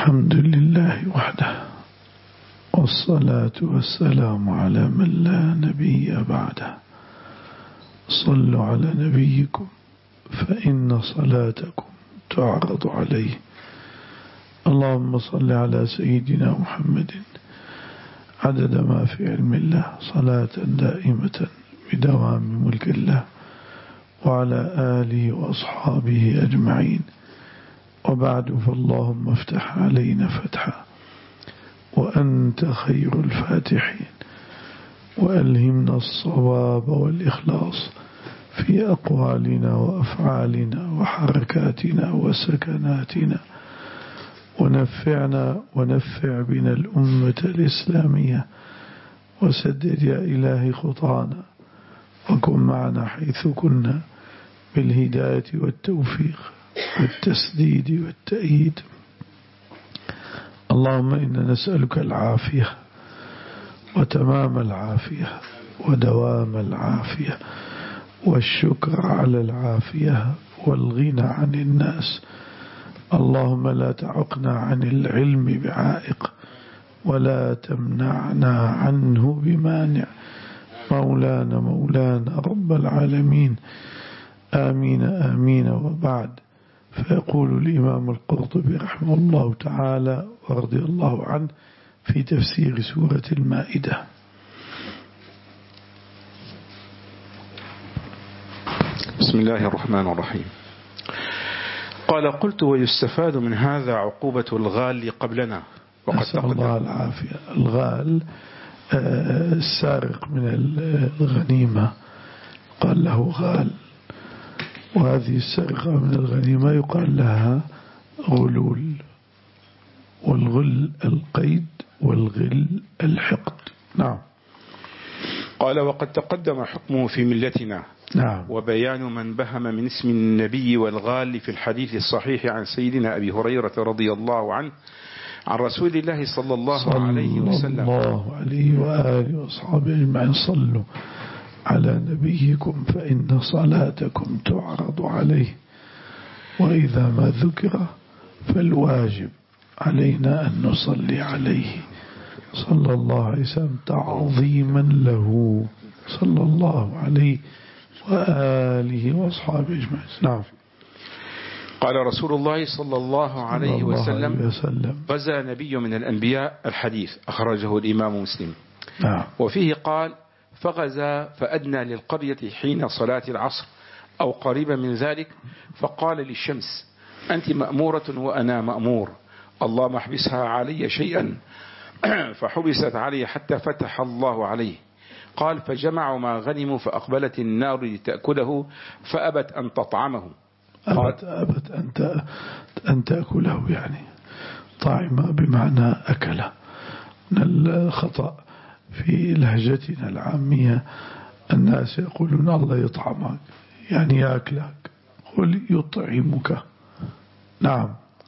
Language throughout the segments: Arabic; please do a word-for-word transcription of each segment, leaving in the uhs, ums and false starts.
الحمد لله وحده، والصلاة والسلام على من لا نبي بعده. صلوا على نبيكم فإن صلاتكم تعرض عليه. اللهم صل على سيدنا محمد عدد ما في علم الله، صلاة دائمة بدوام ملك الله، وعلى آله وأصحابه أجمعين. وبعد، فاللهم افتح علينا فتحا وأنت خير الفاتحين، وألهمنا الصواب والإخلاص في أقوالنا وأفعالنا وحركاتنا وسكناتنا، ونفعنا ونفع بنا الأمة الإسلامية، وسدد يا إلهي خطانا، وكن معنا حيث كنا بالهداية والتوفيق والتسديد والتأييد. اللهم إنا نسألك العافية وتمام العافية ودوام العافية والشكر على العافية والغنى عن الناس. اللهم لا تعقنا عن العلم بعائق، ولا تمنعنا عنه بمانع. مولانا مولانا رب العالمين، آمين آمين. وبعد، فيقول الإمام القرطبي رحمه الله تعالى ورضي الله عنه في تفسير سورة المائدة: بسم الله الرحمن الرحيم. قال: قلت: ويستفاد من هذا عقوبة الغال قبلنا. وقد نسأل الله العافية. الغال السارق من الغنيمة قال له غال، وهذه السرقة من الغنيمة يقال لها غلول، والغل القيد والغل الحقد. نعم. قال: وقد تقدم حكمه في ملتنا. نعم. وبيان من بهم من اسم النبي والغال في الحديث الصحيح عن سيدنا أبي هريرة رضي الله عنه عن رسول الله صلى الله صلى عليه وسلم صلى الله عليه وآله وأصحابه أجمعين: صلوا على نبيكم فإن صلاتكم تعرض عليه. وإذا ما ذكر فالواجب علينا أن نصلي عليه صلى الله عليه وسلم تعظيما له صلى الله عليه وآله وأصحابه أجمعين. نعم. قال رسول الله صلى الله عليه وسلم: غزا نبي من الأنبياء. الحديث أخرجه الإمام مسلم. نعم. وفيه قال: فغزا فأدنى للقرية حين صلاة العصر أو قريبا من ذلك، فقال للشمس: أنت مأمورة وأنا مأمور، اللهم احبسها علي شيئا، فحبست علي حتى فتح الله عليه. قال: فجمعوا ما غنموا فأقبلت النار لتأكله فأبت أن تطعمه. أبت, أبت أن, أن تأكله، يعني طعم بمعنى أكل. من الخطأ في لهجتنا العامية الناس يقولون الله يطعمك، يعني يأكلك. قل يطعمك. نعم.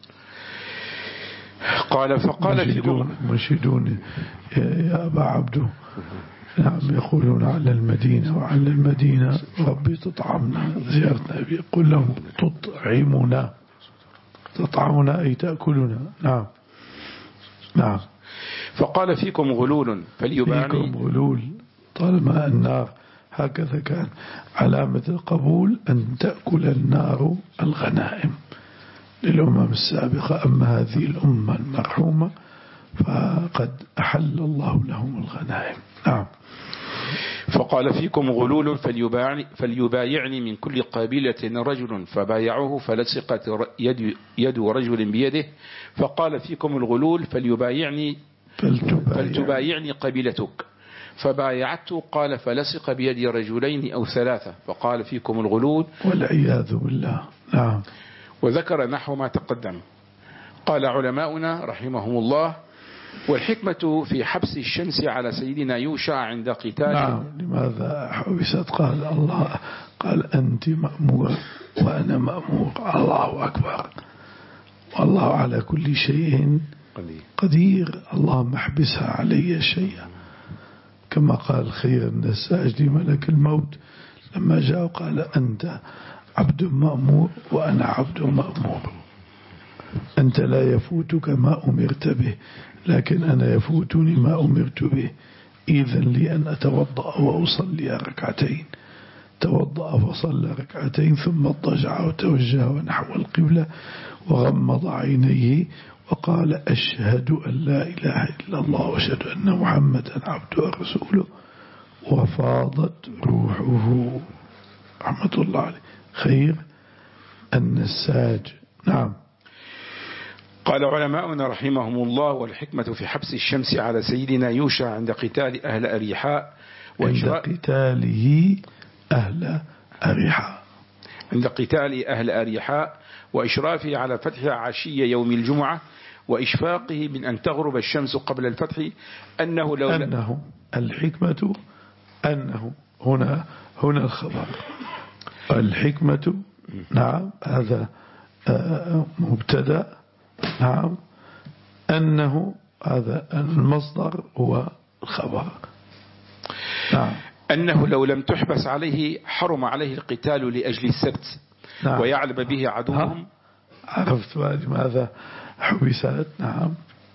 قال: فقال مشهدون, مشهدون يا أبا عبده. نعم. يقولون على المدينة وعلى المدينة ربي تطعمنا، زيارة نبي يقول لهم تطعمنا. تطعمنا أي تأكلنا. نعم. نعم. فقال: فيكم غلول فليباني. فيكم غلول، طالما النار هكذا كان علامة القبول أن تأكل النار الغنائم للأمم السابقة. أما هذه الأمة المرحومة فقد أحل الله لهم الغنائم. نعم. فقال: فيكم غلول فليبايعني, فليبايعني من كل قبيلة رجل، فبايعوه فلصقت يد, يد رجل بيده. فقال: فيكم الغلول فليبايعني فلتبايعني قبيلتك، فبايعته. قال: فلصق بيد رجلين أو ثلاثة. فقال: فيكم الغلول والعياذ بالله. نعم. وذكر نحو ما تقدم. قال علماؤنا رحمهم الله: والحكمة في حبس الشمس على سيدنا يوشع عند قتال. نعم. لماذا حبست؟ قال الله قال: أنت مأمور وأنا مأمور. الله أكبر. والله على كل شيء قدير. اللهم احبسها علي شيئا، كما قال خير النساج لملك الموت لما جاء قال: أنت عبد مأمور وأنا عبد مأمور. أنت لا يفوتك ما أمرت به، لكن أنا يفوتني ما أمرت به. إذن لي أن أتوضأ وأصلي ركعتين. توضأ فصلى ركعتين ثم اضطجع وتوجه ونحو القبلة وغمض عينيه وقال أشهد أن لا إله إلا الله وأشهد أن محمدا عبده ورسوله، وفاضت روحه رحمة الله عليه. خير النساج. نعم. قال علماؤنا رحمهم الله: والحكمة في حبس الشمس على سيدنا يوشع عند قتال أهل أريحاء عند قتاله أهل أريحاء عند قتال أهل أريحاء وإشرافه على فتحها عشية يوم الجمعة وإشفاقه من أن تغرب الشمس قبل الفتح، أنه لو أنه الحكمة أنه هنا هنا الخبر. الحكمة نعم هذا مبتدأ، نعم، أنه هذا المصدر هو الخبر. نعم. أنه لو لم تحبس عليه حرم عليه القتال لأجل السبت. نعم. ويعلم به عدوهم. عرفت لماذا حبست. نعم.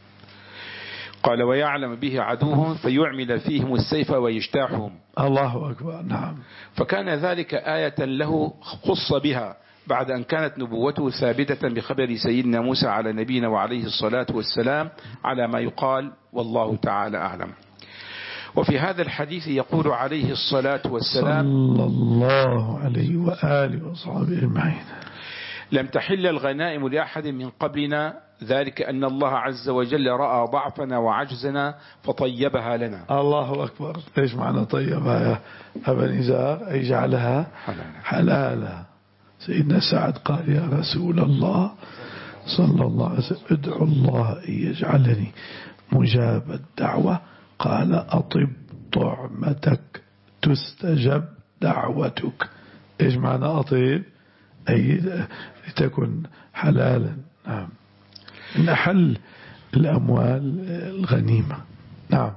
قال: ويعلم به عدوهم فيعمل فيهم السيف ويجتاحهم. الله أكبر. نعم. فكان ذلك آية له خص بها بعد أن كانت نبوته ثابتة بخبر سيدنا موسى على نبينا وعليه الصلاة والسلام على ما يقال، والله تعالى أعلم. وفي هذا الحديث يقول عليه الصلاة والسلام صلى الله عليه وآله وصحبه أجمعين: لم تحل الغنائم لأحد من قبلنا، ذلك أن الله عز وجل رأى ضعفنا وعجزنا فطيبها لنا. الله أكبر. إيش معنى طيبها يا أبا نزار؟ أي جعلها حلالا. سيدنا سعد قال: يا رسول الله صلى الله عليه وسلم ادعو الله أن يجعلني مجاب الدعوة. قال: أطب طعمتك تستجب دعوتك. إيش معنى أطيب؟ أي لتكن حلالا. نعم. إن حل الأموال الغنيمة. نعم.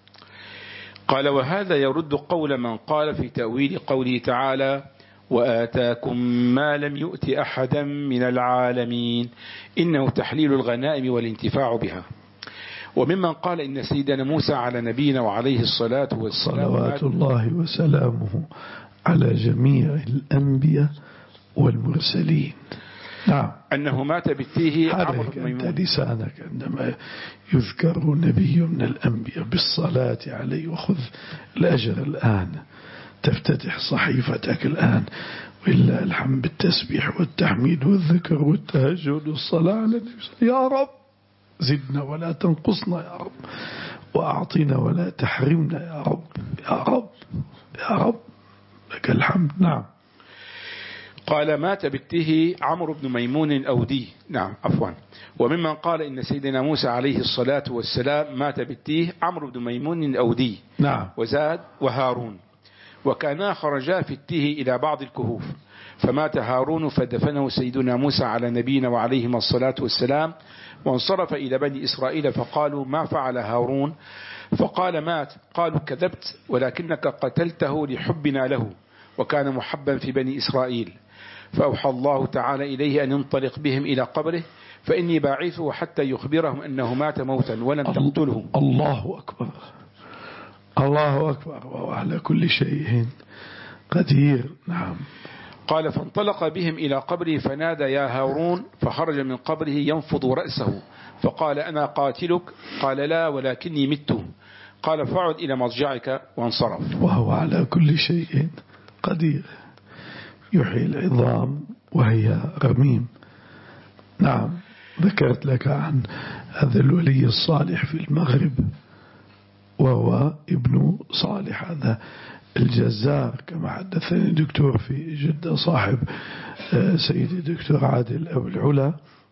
قال: وهذا يرد قول من قال في تأويل قوله تعالى: وآتاكم ما لم يؤت أحدا من العالمين، إنه تحليل الغنائم والانتفاع بها. وممن قال إن سيدنا موسى على نبينا وعليه الصلاة والسلام صلوات الله وسلامه على جميع الأنبياء والمرسلين. نعم. أنه مات بالتيه عمرو بن ميمون. حرك لسانك عندما يذكر نبي من الأنبياء بالصلاة عليه، وخذ الأجر الآن، تفتتح صحيفتك الآن وإلا الحمد بالتسبيح والتحميد والذكر والتهجد والصلاة على النبي. يا رب زدنا ولا تنقصنا يا رب، وأعطينا ولا تحرمنا يا رب، يا رب يا رب لك الحمد. نعم. قال: مات بالتيه عمرو بن ميمون الأودي. نعم عفوا. وممن قال إن سيدنا موسى عليه الصلاة والسلام مات بالتيه عمرو بن ميمون الأودي. نعم. وزاد وهارون، وكانا خرجا في التيه إلى بعض الكهوف، فمات هارون فدفنه سيدنا موسى على نبينا وعليهما الصلاة والسلام، وانصرف إلى بني إسرائيل فقالوا: ما فعل هارون؟ فقال: مات. قالوا: كذبت، ولكنك قتلته لحبنا له، وكان محبا في بني إسرائيل. فأوحى الله تعالى إليه أن ينطلق بهم إلى قبره، فإني باعثه حتى يخبرهم أنه مات موتا ولم تقتله. الله أكبر. الله أكبر. وهو على كل شيء قدير. نعم. قال: فانطلق بهم إلى قبره فنادى: يا هارون، فخرج من قبره ينفض رأسه، فقال: أنا قاتلك؟ قال: لا، ولكني مت. قال: فاعد إلى مضجعك، وانصرف. وهو على كل شيء قدير، يحيي العظام وهي رميم. نعم. ذكرت لك عن هذا الولي الصالح في المغرب، وهو ابن صالح هذا الجزار، كما حدثني دكتور في جدة صاحب سيدي دكتور عادل أبو العلا.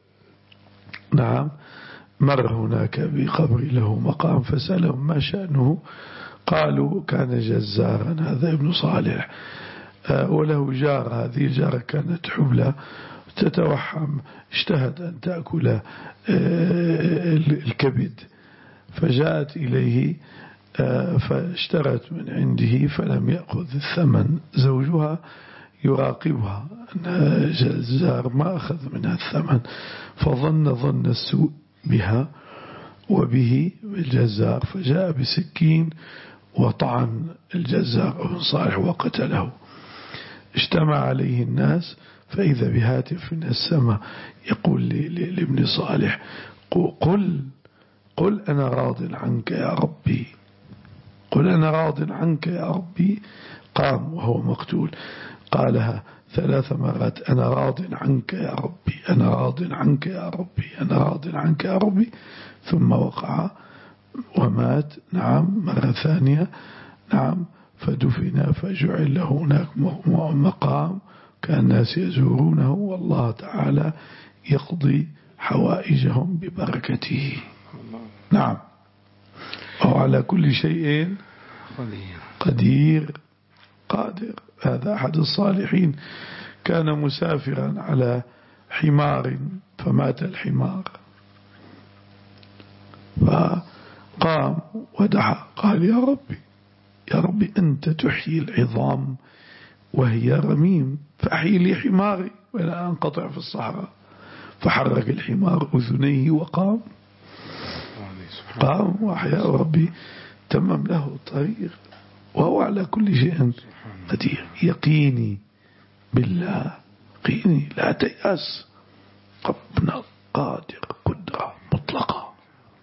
نعم. مر هناك بقبر له مقام فسألهم ما شأنه، قالوا: كان جزارا هذا ابن صالح، وله جار، هذه الجارة كانت حبلى تتوحم، اشتهت أن تأكل الكبد، فجاءت إليه فاشترت من عنده فلم يأخذ الثمن. زوجها يراقبها أن الجزار ما أخذ منها الثمن، فظن ظن السوء بها وبه بالجزار، فجاء بسكين وطعن الجزار ابن صالح وقتله. اجتمع عليه الناس فإذا بهاتف من السماء يقول لابن صالح قل قل أنا راض عنك يا ربي، قل أنا راض عنك يا ربي. قام وهو مقتول قالها ثلاث مرات أنا راض عنك يا ربي، أنا راض عنك يا ربي، أنا راض عنك يا ربي، ثم وقع ومات. نعم مرة ثانية. نعم فدفن فجعل له هناك مقام كان الناس يزورونه، والله تعالى يقضي حوائجهم ببركته. نعم وهو على كل شيء قدير قادر. هذا أحد الصالحين كان مسافرا على حمار فمات الحمار، فقام ودعا قال يا ربي يا ربي أنت تحيي العظام وهي رميم، فأحيي لي حماري ولا أنقطع في الصحراء. فحرك الحمار أذنيه وقام قام وأحيا ربي تمم له الطريق، وهو على كل شيء قدير. يقيني بالله، يقيني لا تيأس، ربنا قادر قدرة مطلقة.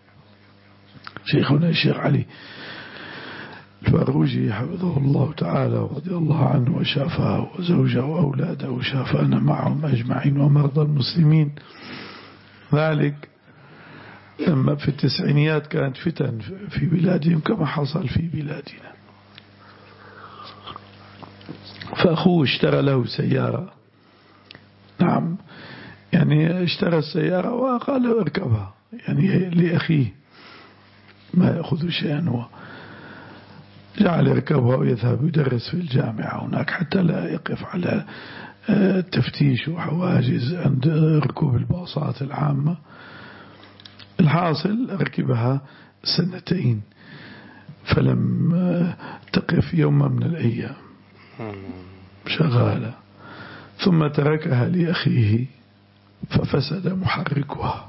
شيخنا الشيخ علي الفاروجي حفظه الله تعالى ورضي الله عنه وشافاه وزوجه وأولاده وشافانا معهم أجمعين ومرضى المسلمين. ذلك لما في التسعينيات كانت فتن في بلادهم كما حصل في بلادنا، فأخوه اشترى له سيارة. نعم يعني اشترى السيارة وقال له اركبها، يعني لأخيه ما يأخذ شيئا، هو جعل يركبها ويذهب يدرس في الجامعة هناك حتى لا يقف على تفتيش وحواجز عند ركوب الباصات العامة. الحاصل ركبها سنتين فلم تقف يوم من الأيام شغالة، ثم تركها لأخيه ففسد محركها.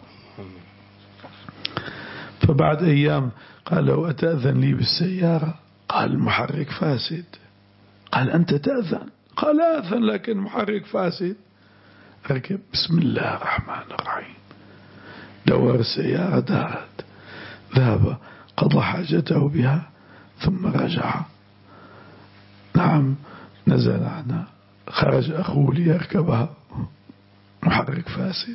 فبعد أيام قال له أتأذن لي بالسيارة؟ قال المحرك فاسد. قال أنت تأذن؟ قال أذن لكن محرك فاسد. ركب بسم الله الرحمن الرحيم، دور السيارة دارت، ذهب قضى حاجته بها ثم رجع. نعم نزل عنها، خرج أخوه ليركبها، محرك فاسد.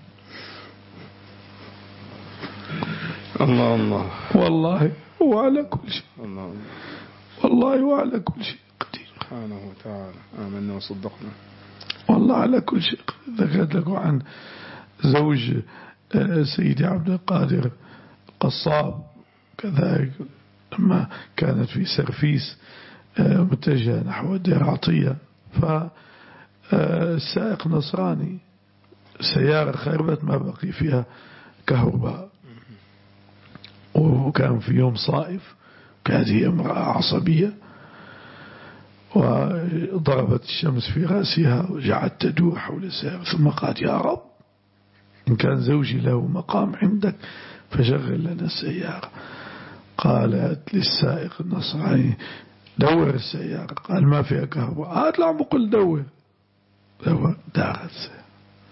الله الله والله هو على كل شيء، الله والله هو على كل شيء قدير سبحانه وتعالى. آمنا وصدقنا. والله على كل شيء. ذكرت لكم عن زوج سيدي عبد القادر قصاب كذلك، لما كانت في سرفيس متجهة نحو الدير عطية، فالسائق نصراني، سيارة خربت ما بقي فيها كهرباء، وكان في يوم صائف، كانت هي امرأة عصبية وضربت الشمس في رأسها وجعلت تدور حول السيارة، ثم قالت يا رب إن كان زوجي له مقام عندك فشغل لنا السيارة. قالت للسائق النصراني دور السيارة، قال ما فيها كهرباء. هات له عم بقول دور دور، دارت السيارة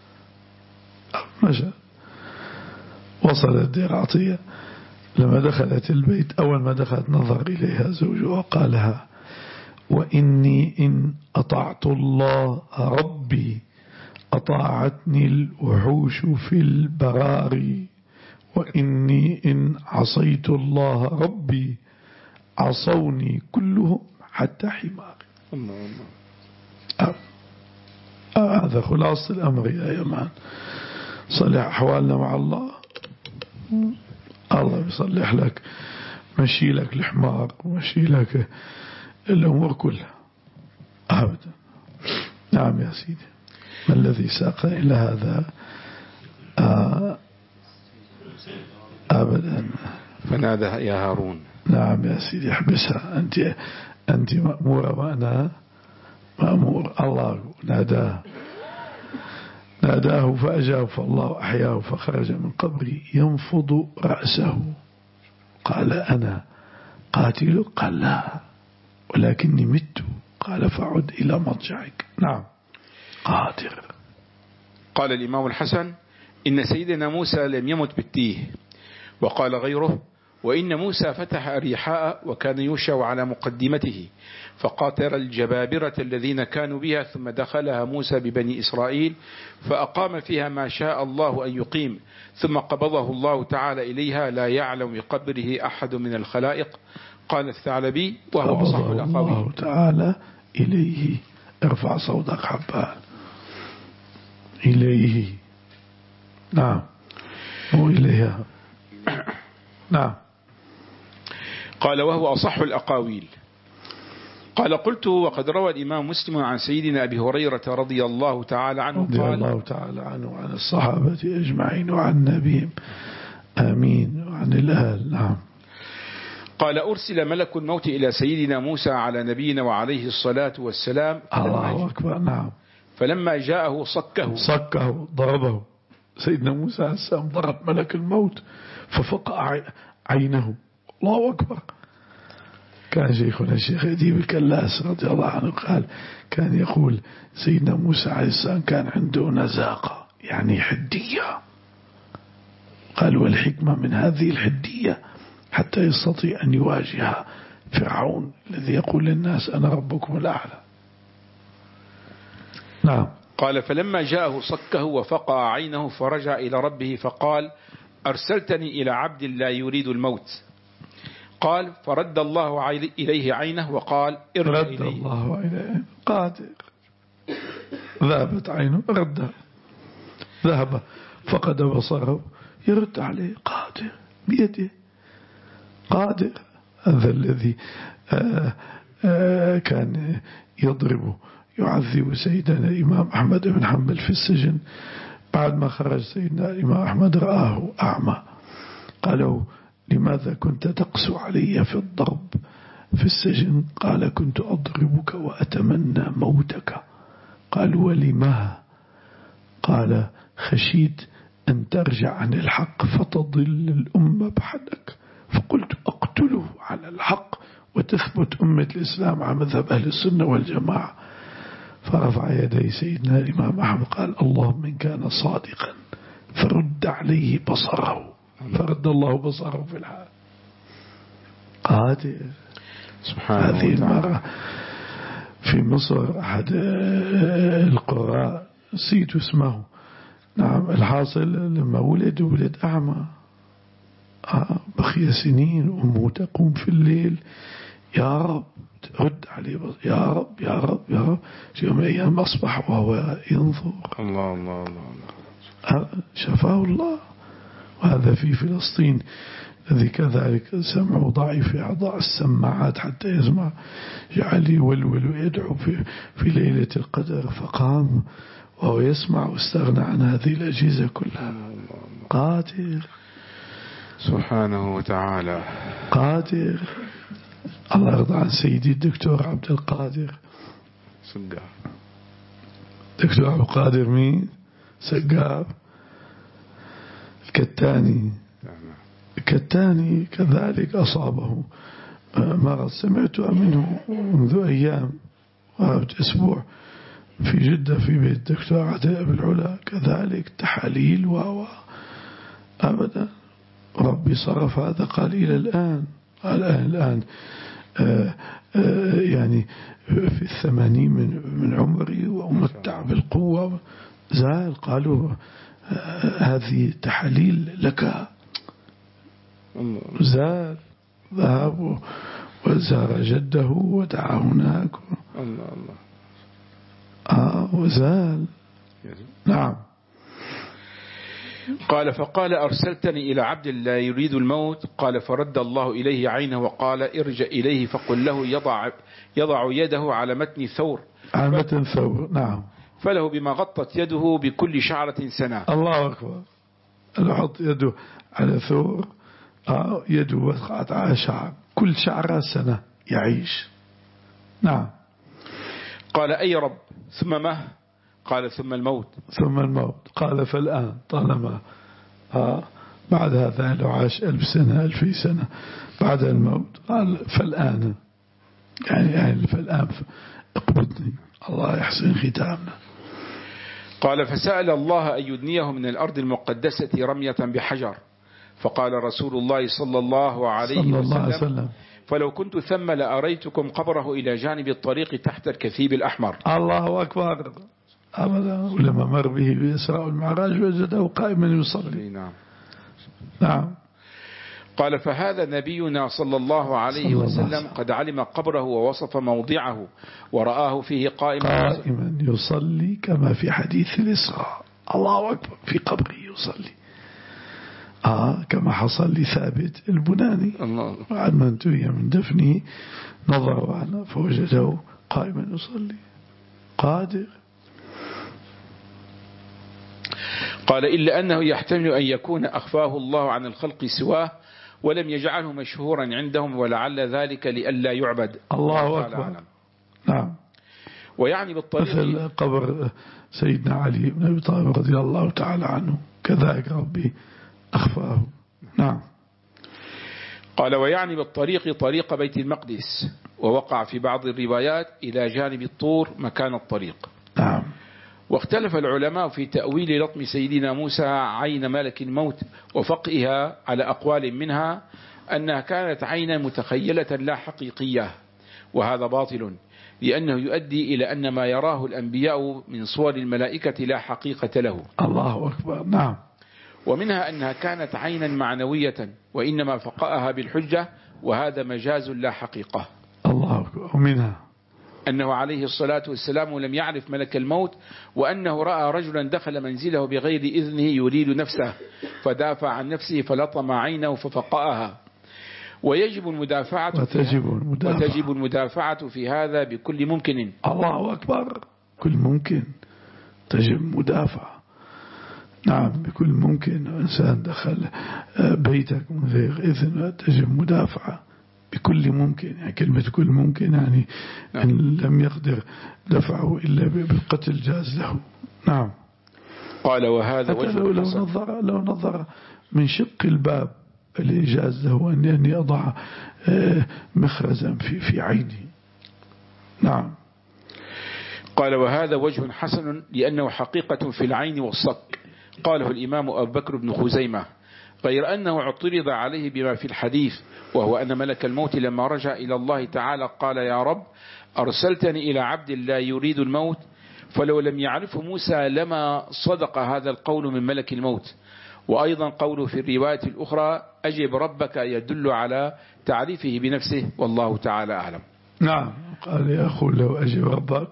مشى. وصلت دير عطية، لما دخلت البيت أول ما دخلت نظر إليها زوجها وقالها وإني إن أطعت الله ربي أطاعتني الوحوش في البراري، وإني إن عصيت الله ربي عصوني كلهم حتى حماري. الله الله. أه. أه هذا خلاص الأمر يا يمان. صلح أحوالنا مع الله، الله يصلح لك، مشي لك الحمار ومشي لك الأمور كلها أبدا. نعم يا سيدي. ما الذي ساق إلى هذا؟ آه أبدا. فنادى يا هارون. نعم يا سيدي احبسها، أنت أنت مأمورة وأنا مأمور. الله ناداه ناداه فأجاب، فالله أحياه فخرج من قبره ينفض رأسه. قال أنا قاتل؟ قال لا ولكني مت. قال فعد إلى مضجعك. نعم قادر. قال الإمام الحسن إن سيدنا موسى لم يمت بالتيه. وقال غيره وإن موسى فتح أريحاء وكان يوشع على مقدمته فقاتل الجبابرة الذين كانوا بها، ثم دخلها موسى ببني إسرائيل فأقام فيها ما شاء الله أن يقيم، ثم قبضه الله تعالى إليها لا يعلم بقبره أحد من الخلائق. قال الثعلبي وهو أصح الأقاويل. الله تعالى إليه. ارفع صوتك حبان. إليه. نعم هو إليها. نعم. قال وهو أصح الأقاويل. قال قلت وقد روى الإمام مسلم عن سيدنا أبي هريرة رضي الله تعالى عنه رضي قال الله تعالى عنه وعن الصحابة أجمعين وعن نبيهم آمين وعن الآل. نعم. قال أرسل ملك الموت إلى سيدنا موسى على نبينا وعليه الصلاة والسلام. الله أكبر. نعم. فلما جاءه صكه صكه ضربه. سيدنا موسى عليه السلام ضرب ملك الموت ففقع عينه. الله أكبر. كان شيخنا الشيخ أديب الكلاس رضي الله عنه قال كان يقول سيدنا موسى عليه السلام كان عنده نزاقة يعني حدية. قال والحكمة من هذه الحدية حتى يستطيع أن يواجه فرعون الذي يقول للناس أنا ربكم الأعلى. نعم. قال فلما جاءه صكه وفقع عينه فرجع إلى ربه فقال أرسلتني إلى عبد لا يريد الموت. قال فرد الله إليه عينه وقال ارجع رد إليه. الله إليه. قادر. ذهبت عينه ردها. ذهب فقد بصره يرد عليه. قادر بيده. قادر. هذا الذي آآ آآ كان يضرب يعذب سيدنا الإمام أحمد بن حنبل في السجن. بعد ما خرج سيدنا الإمام أحمد رآه أعمى. قالوا لماذا كنت تقسو علي في الضرب في السجن؟ قال كنت أضربك وأتمنى موتك. قال ولما؟ قال خشيت أن ترجع عن الحق فتضل الأمة بعدك، فقلت أقتله على الحق وتثبت أمة الإسلام على مذهب أهل السنة والجماعة. فرفع يدي سيدنا الإمام أحمد قال اللهم إن كان صادقا فرد عليه بصره، فرد الله بصره في الحال. قادر. سبحانه هذه وتعالى. المرة في مصر أحد القراء نسيت اسمه. نعم. الحاصل لما ولد ولد أعمى بقي سنين أمه تقوم في الليل يا رب رد عليه يا رب يا رب يا رب. في يوم أيام أصبح وهو ينظر. الله الله الله. شفاه الله. وهذا في فلسطين الذي كذلك سمعه ضعيف في أعضاء السماعات حتى يسمع جعل يولول ويدعو في, في ليلة القدر فقام وهو يسمع واستغنى عن هذه الأجهزة كلها. قادر سبحانه وتعالى. قادر. الله يرضى عن سيدي الدكتور عبد القادر سقاف. دكتور عبد القادر مين؟ سقاف الكتاني. الكتاني كذلك أصابه مرض سمعت منه منذ أيام أسبوع في جدة في بيت الدكتور عتاب العلا كذلك تحاليل و أبدا. ربي صرف هذا قال إلى الآن الآن الآن آآ آآ يعني في الثمانين من من عمري وأمتع بالقوة زال. قالوا هذه تحاليل لك. زال. ذهب وزار جده ودعا هناك. الله الله. آه وزال. نعم. قال فقال أرسلتني إلى عبد لا يريد الموت. قال فرد الله إليه عينه وقال ارجع إليه فقل له يضع, يضع يده على متن ثور. على متن ثور. نعم. فله بما غطت يده بكل شعرة سنة. الله أكبر. يحط يده على ثور آه يده وقعت على شعر كل شعرة سنة يعيش. نعم. قال أي رب؟ ثم ما؟ قال ثم الموت. ثم الموت. قال فالآن طالما آه بعد هذا لو عاش ألف سنة ألفي سنة بعد الموت، قال فالآن يعني, يعني فالآن اقبضني، الله يحسن ختامنا. قال فسأل الله أن يدنيه من الأرض المقدسة رمية بحجر، فقال رسول الله صلى الله عليه صلى الله عليه وسلم وسلم فلو كنت ثم لأريتكم قبره إلى جانب الطريق تحت الكثيب الأحمر. الله أكبر. أبدا. ولما مر به بإسراء والمعراج وجده قائما يصلي. نعم. نعم. قال فهذا نبينا صلى الله عليه وسلم قد علم قبره ووصف موضعه ورآه فيه قائما قائما يصلي كما في حديث الإسراء. الله أكبر. في قبره يصلي آه كما حصل لثابت البناني بعد ما انتهي من دفنه نظروا عنه فوجده قائما يصلي قادر. قال إلا أنه يحتمل أن يكون أخفاه الله عن الخلق سواه ولم يجعله مشهورا عندهم ولعل ذلك لئلا يعبد. الله أكبر. نعم. ويعني بالطريق مثل قبر سيدنا علي بن أبي طالب رضي الله تعالى عنه كذلك ربي أخفاه. نعم. قال ويعني بالطريق طريق بيت المقدس، ووقع في بعض الروايات إلى جانب الطور مكان الطريق. نعم. واختلف العلماء في تأويل لطم سيدنا موسى عين ملك الموت وفقئها على أقوال، منها أنها كانت عينا متخيلة لا حقيقية، وهذا باطل لأنه يؤدي إلى أن ما يراه الأنبياء من صور الملائكة لا حقيقة له. الله أكبر. نعم. ومنها أنها كانت عينا معنوية وإنما فقأها بالحجة، وهذا مجاز لا حقيقة. الله أكبر. ومنها أنه عليه الصلاة والسلام لم يعرف ملك الموت، وأنه رأى رجلا دخل منزله بغير إذنه يريد نفسه فدافع عن نفسه فلطم عينه ففقأها. ويجب المدافعة وتجب المدافعة, وتجب المدافعة في هذا بكل ممكن. الله أكبر. كل ممكن تجب مدافعة. نعم بكل ممكن. إنسان دخل بيتك من غير إذن تجب مدافعة بكل ممكن. يعني كلمة كل ممكن يعني نعم. إن لم يقدر دفعه إلا بالقتل جاز له. نعم. قال وهذا وجه لو, لو نظر لو نظر من شق الباب اللي جاز له أن يضع مخرزا في في عينه. نعم. قال وهذا وجه حسن لأنه حقيقة في العين والصك، قاله الإمام أبو بكر بن خزيمة، غير أنه اعترض عليه بما في الحديث، وهو أن ملك الموت لما رجع إلى الله تعالى قال يا رب أرسلتني إلى عبد لا يريد الموت، فلو لم يعرفه موسى لما صدق هذا القول من ملك الموت. وأيضا قوله في الرواية الأخرى أجب ربك يدل على تعريفه بنفسه، والله تعالى أعلم. نعم. قال يا أخو لو أجب ربك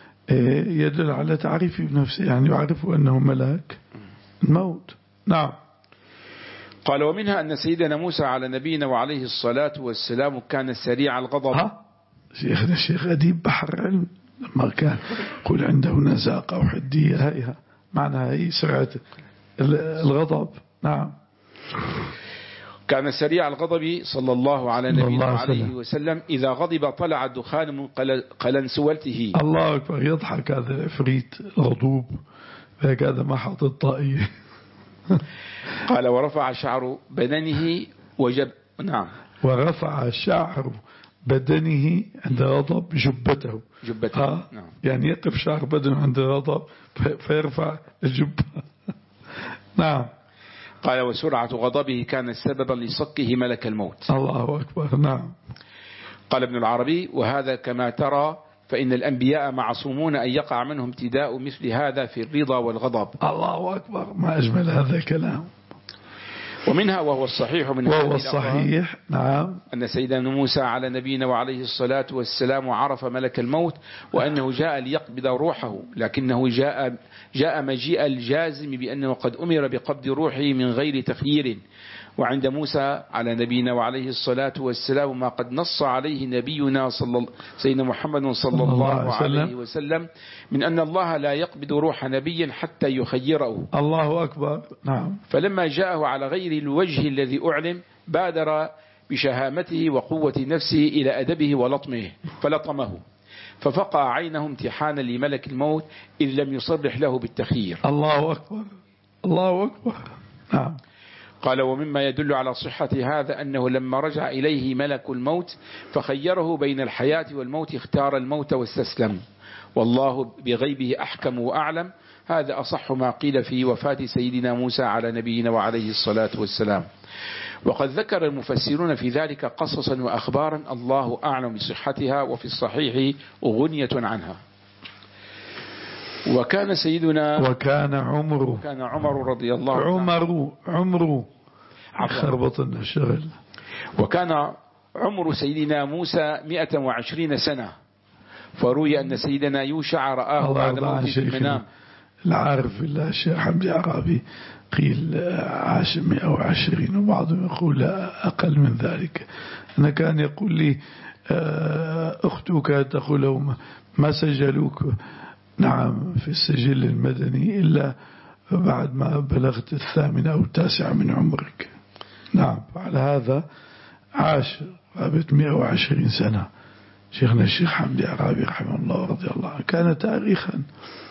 يدل على تعريفه بنفسه، يعني يعرف أنه ملك الموت. نعم. قال ومنها أن سيدنا موسى على نبينا وعليه الصلاة والسلام كان سريع الغضب. ها شيخنا الشيخ أديب بحر علم لما كان قل عنده نزاقة وحدية هيها معناها هي سرعة الغضب. نعم. كان سريع الغضب صلى الله على نبينا عليه وسلم، إذا غضب طلع الدخان من قلنسوته. الله أكبر. يضحك هذا العفريت الغضوب هذا ما حط الطائية. قال ورفع شعر بدنه وجب. نعم. ورفع شعر بدنه عند غضب جبته. جبته. نعم. يعني يقف شعر بدنه عند غضب فيرفع الجبة. نعم. قال وسرعة غضبه كان سببا لصكه ملك الموت. الله أكبر. نعم. قال ابن العربي وهذا كما ترى فإن الأنبياء معصومون أن يقع منهم ابتداء مثل هذا في الرضا والغضب. الله أكبر. ما أجمل هذا الكلام. ومنها وهو الصحيح من وهو الصحيح. نعم. أن سيدنا موسى على نبينا وعليه الصلاة والسلام عرف ملك الموت وأنه جاء ليقبض روحه، لكنه جاء جاء مجيء الجازم بأنه قد أمر بقبض روحه من غير تخيير. وعند موسى على نبينا وعليه الصلاة والسلام ما قد نص عليه نبينا صلى سيدنا محمد صلى الله عليه وسلم من أن الله لا يقبض روح نبي حتى يخيره. الله أكبر. نعم. فلما جاءه على غير الوجه الذي أعلم بادر بشهامته وقوة نفسه إلى أدبه ولطمه فلطمه، ففقع عينه امتحانا لملك الموت إذ لم يصرح له بالتخيير. الله أكبر الله أكبر. نعم. قال ومما يدل على صحة هذا أنه لما رجع إليه ملك الموت فخيره بين الحياة والموت اختار الموت واستسلم، والله بغيبه أحكم وأعلم. هذا أصح ما قيل في وفاة سيدنا موسى على نبينا وعليه الصلاة والسلام. وقد ذكر المفسرون في ذلك قصصا وأخبارا الله أعلم بصحتها، وفي الصحيح غنية عنها. وكان سيدنا وكان عمره وكان عمر رضي الله عنه عمره عمره خربط الشغل. وكان عمر سيدنا موسى مئة وعشرين سنة، فروي أن سيدنا يوشع رآه بعد موته في المنام. العارف بالله الشيخ حمدي عرابي قيل عاش مئة وعشرين، وبعضهم يقول أقل من ذلك. أنا كان يقول لي أختك تقول له ما سجلوك نعم في السجل المدني إلا بعد ما بلغت الثامنة أو التاسعة من عمرك. نعم. على هذا عاش قابل مئة وعشرين سنة شيخنا الشيخ حمدي عرابي رحمه الله ورضي الله عنه. كان تاريخا.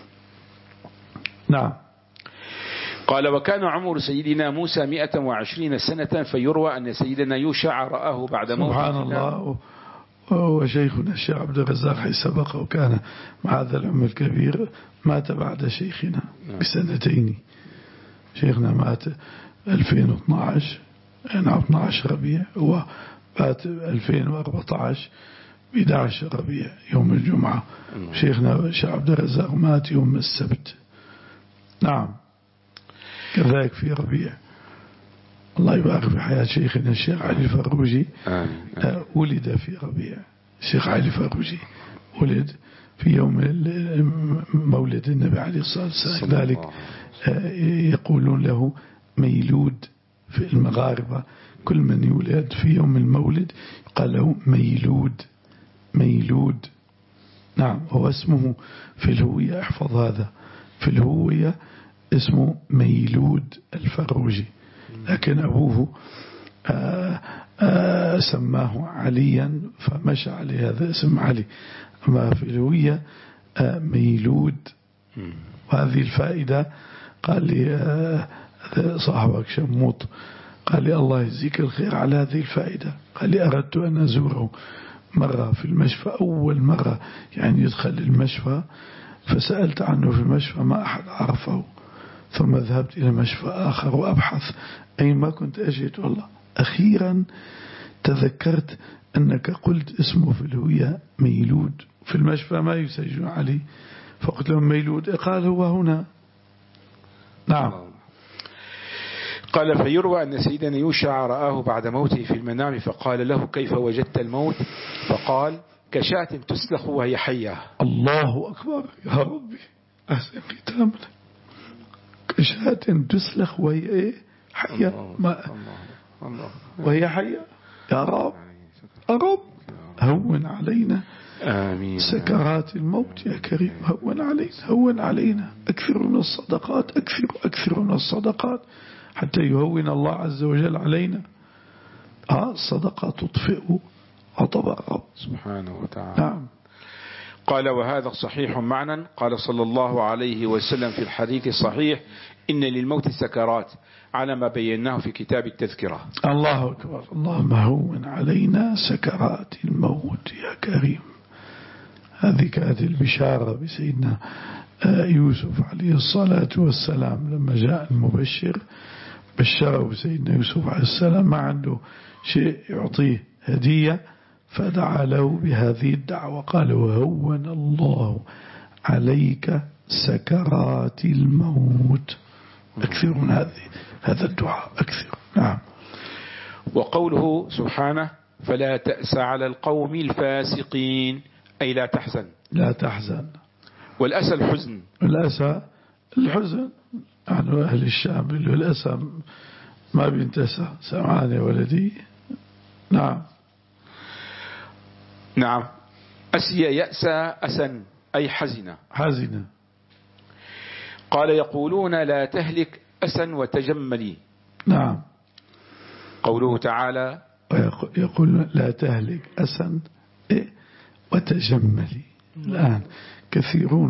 نعم. قال وكان عمر سيدنا موسى مئة وعشرين سنة، فيروى أن سيدنا يوشع رآه بعد موته. سبحان الله. وشيخنا الشيخ عبد الرزاق حي سبق وكان مع هذا العمر الكبير مات بعد شيخنا بسنتين. شيخنا مات ألفين واثناشر يعني اثني عشر ربيع، ومات ألفين وأربعة عشر ب أحد عشر ربيع يوم الجمعة. شيخنا الشيخ عبد الرزاق مات يوم السبت. نعم. كذلك في ربيع. الله يبارك في حياة شيخنا الشيخ علي الفروجي. آمين. ولد في ربيع. الشيخ علي الفروجي ولد في يوم مولد النبي عليه الصلاة والسلام. ذلك يقولون له ميلود في المغاربة. كل من يولد في يوم المولد قال له ميلود ميلود. نعم. هو اسمه في الهوية، احفظ هذا، في الهوية اسمه ميلود الفروجي، لكن أبوه آآ آآ سماه عليا فمشى عليه هذا اسم علي. أما في الهوية ميلود. وهذه الفائدة قال لي صاحبك شموط قال لي الله يجزيك الخير على هذه الفائدة. قال لي أردت أن أزوره مرة في المشفى، أول مرة يعني يدخل المشفى، فسألت عنه في المشفى ما أحد عرفه، ثم ذهبت إلى مشفى آخر وأبحث أين ما كنت أجد. والله أخيرا تذكرت أنك قلت اسمه في الهوية ميلود، في المشفى ما يسجل عليه، فقلت لهم ميلود، قال هو هنا. نعم. قال فيروى أن سيدنا يوشع رآه بعد موته في المنام، فقال له كيف وجدت الموت؟ فقال كشاة تسلخ وهي حية. الله أكبر يا ربي، أحسن ختامنا. كشاة تسلخ وهي إيه؟ حية. الله ما الله الله وهي حية. يا رب يا رب هون علينا. آمين. سكرات الموت يا كريم، هون علينا هون علينا. أكثر من الصدقات، أكثر أكثر من الصدقات حتى يهون الله عز وجل علينا. آه الصدقة تطفئ غضب الرب سبحانه وتعالى. نعم. قال وهذا صحيح معنى. قال صلى الله عليه وسلم في الحديث الصحيح إن للموت سكرات، على ما بيناه في كتاب التذكرة. الله أكبر. اللهم هون علينا سكرات الموت يا كريم. هذه كانت البشارة بسيدنا يوسف عليه الصلاة والسلام لما جاء المبشر بشره سيدنا يوسف عليه السلام، ما عنده شيء يعطيه هدية، فدعا له بهذه الدعوة قال وهون الله عليك سكرات الموت. أكثر من هذه هذا الدعاء أكثر. نعم. وقوله سبحانه فلا تأس على القوم الفاسقين، أي لا تحزن. لا تحزن. والأسى الحزن. والأسى الحزن. نحن أهل الشام الأسى ما بينتسى. سمعان يا ولدي. نعم. نعم. أسي يأسى أسا أي حزنة. حزنة. قال يقولون لا تهلك أسا وتجملي. نعم. قوله تعالى يقول لا تهلك أسا وتجملي. الآن كثيرون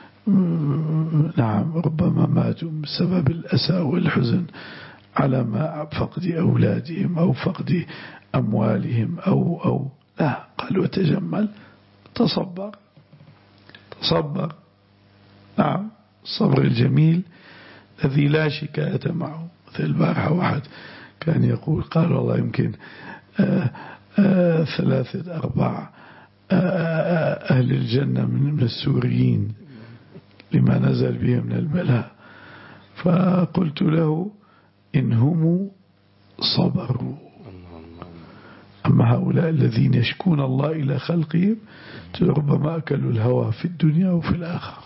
نعم ربما ماتوا بسبب الأسى والحزن على ما فقد أولادهم أو فقد أموالهم أو أو لا، قال وتجمل، تصبر تصبر. نعم الصبر الجميل الذي لا شكاية معه. مثل البارحة واحد كان يقول قال والله يمكن آآ آآ ثلاثة أرباع أهل الجنة من السوريين لما نزل بهم من البلاء، فقلت له إن هم صبروا، أما هؤلاء الذين يشكون الله إلى خلقهم ربما أكلوا الهوى في الدنيا وفي الآخرة.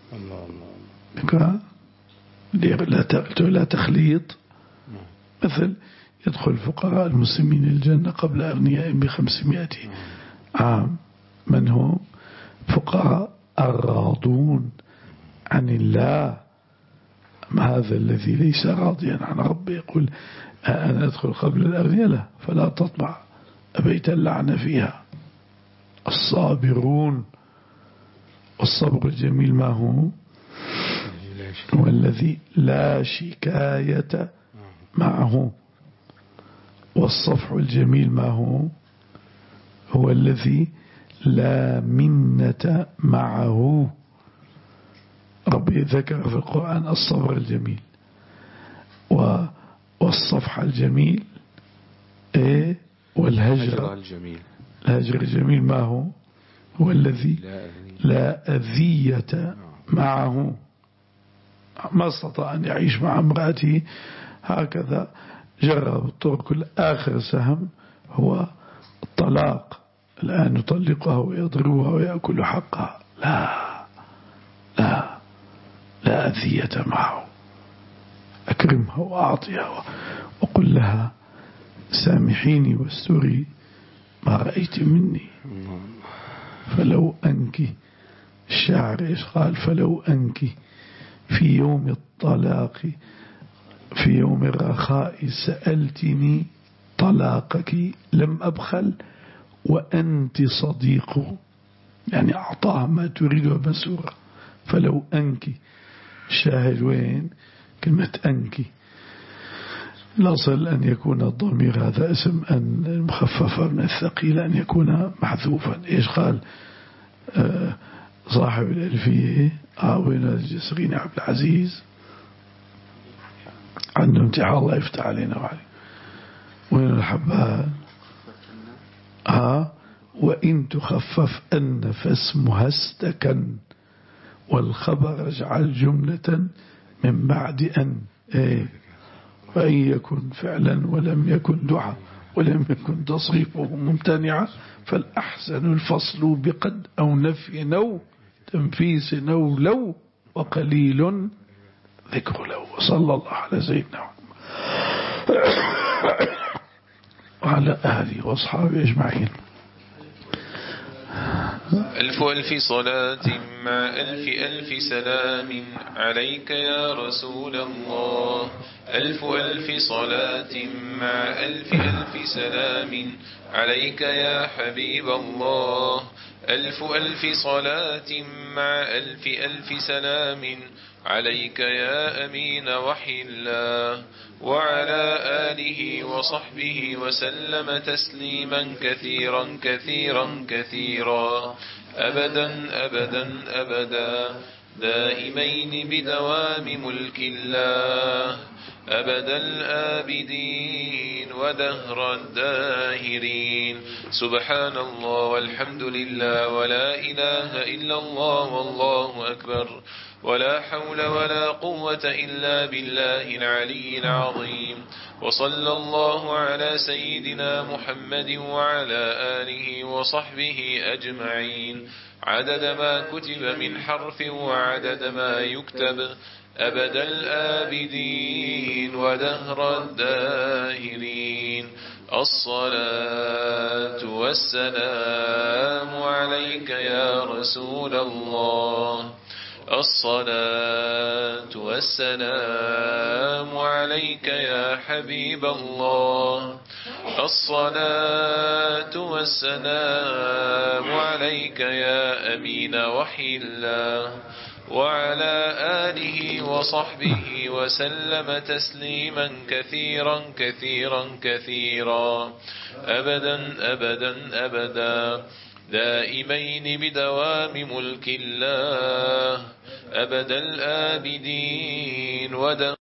لا تخليط. مثل يدخل فقراء المسلمين الجنة قبل أغنيائهم بخمسمائة عام، من هم فقراء الراضون عن الله. أما هذا الذي ليس راضيا عن ربه يقول أنا أدخل قبل الأغنياء، لا، فلا تطمع، أبيت اللعنة فيها. الصابرون، والصبر الجميل ما هو؟ هو الذي لا شكاية معه. والصفح الجميل ما هو؟ هو الذي لا منة معه. ربي ذكر في القرآن الصبر الجميل والصفح الجميل إيه؟ والهجر الجميل. الهجر الجميل ما هو؟ هو الذي لا أذية معه. ما استطاع أن يعيش مع امرأته هكذا، جرب الطرق، آخر سهم هو الطلاق، الآن يطلقها ويضربها ويأكل حقها. لا لا لا أذية معه. أكرمها وأعطيها وقل لها سامحيني واستري ما رأيت مني. فلو أنك، الشاعر إيش قال؟ فلو أنك في يوم الطلاق في يوم الرخاء سألتني طلاقك لم أبخل وأنت صديق، يعني أعطاها ما تريد ومسورة. فلو أنك، الشاهد وين؟ كلمة أنك. الأصل أن يكون الضمير هذا اسم أن مخففة من الثقيل أن يكون محذوفا. إيش قال آه صاحب الألفية آوين الجسرين عبد العزيز عنده امتحان الله يفتح علينا وعلي. وين الحبان؟ آه وإن تخفف أن فاسمها استكن والخبر اجعل جملة من بعد أن. إيه؟ وإن يكن فعلا ولم يكن دعاء ولم يكن تصريفه ممتنعا فالأحسن الفصل بقد أو نفي أو تنفيس أو لو وقليل ذكر لو. وصلى الله على سيدنا وعلى آله وأصحابه أجمعين. ألف ألف صلاة مع ألف ألف سلام عليك يا رسول الله. ألف ألف صلاة مع ألف ألف سلام عليك يا حبيب الله. ألف ألف صلاة مع ألف ألف سلام عليك يا أمين وحي الله وعلى آله وصحبه وسلم تسليما كثيرا كثيرا كثيرا أبدا أبدا أبدا دائمين بدوام ملك الله أبد الآبدين ودهر الداهرين. سبحان الله والحمد لله ولا إله إلا الله والله أكبر ولا حول ولا قوة إلا بالله العلي العظيم. وصلى الله على سيدنا محمد وعلى آله وصحبه أجمعين عدد ما كتب من حرف وعدد ما يكتب أبد الآبدين ودهر الداهرين. الصلاة والسلام عليك يا رسول الله الصلاة والسلام عليك يا حبيب الله. الصلاة والسلام عليك يا أمين وحي الله، وعلى آله وصحبه وسلم تسليما كثيرا كثيرا كثيرا أبدا أبدا أبدا دائمين بدوام ملك الله أبد الآبدين ودائما